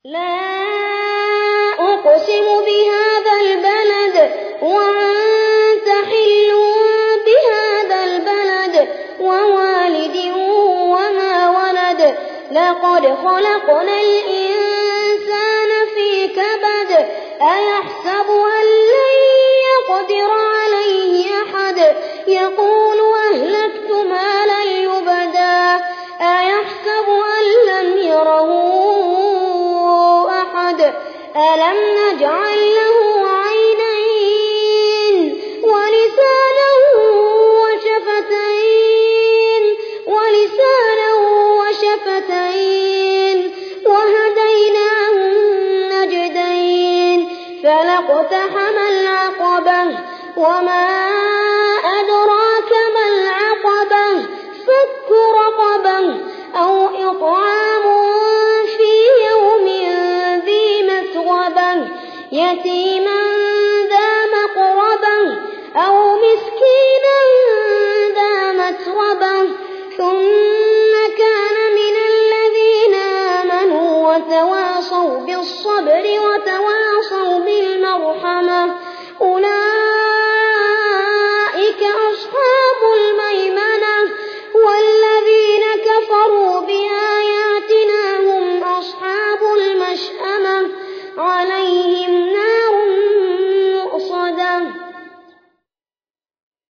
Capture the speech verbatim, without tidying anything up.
لا أقسم بهذا البلد وأنت حل بهذا البلد ووالد وما ولد لقد خلقنا الإنسان في كبد أيحسب أن لن يقدر عليه أحد يقول أهلكت مالا لبدا أيحسب أن لم يره أحد ألم نجعل له عينين ولسانا وشفتين ولسانا وشفتين وهديناه النجدين فلاقتحم العقبة وما أدراك ما العقبة فك رقبة أو إطعام في يوم ذي مسغبة يتيما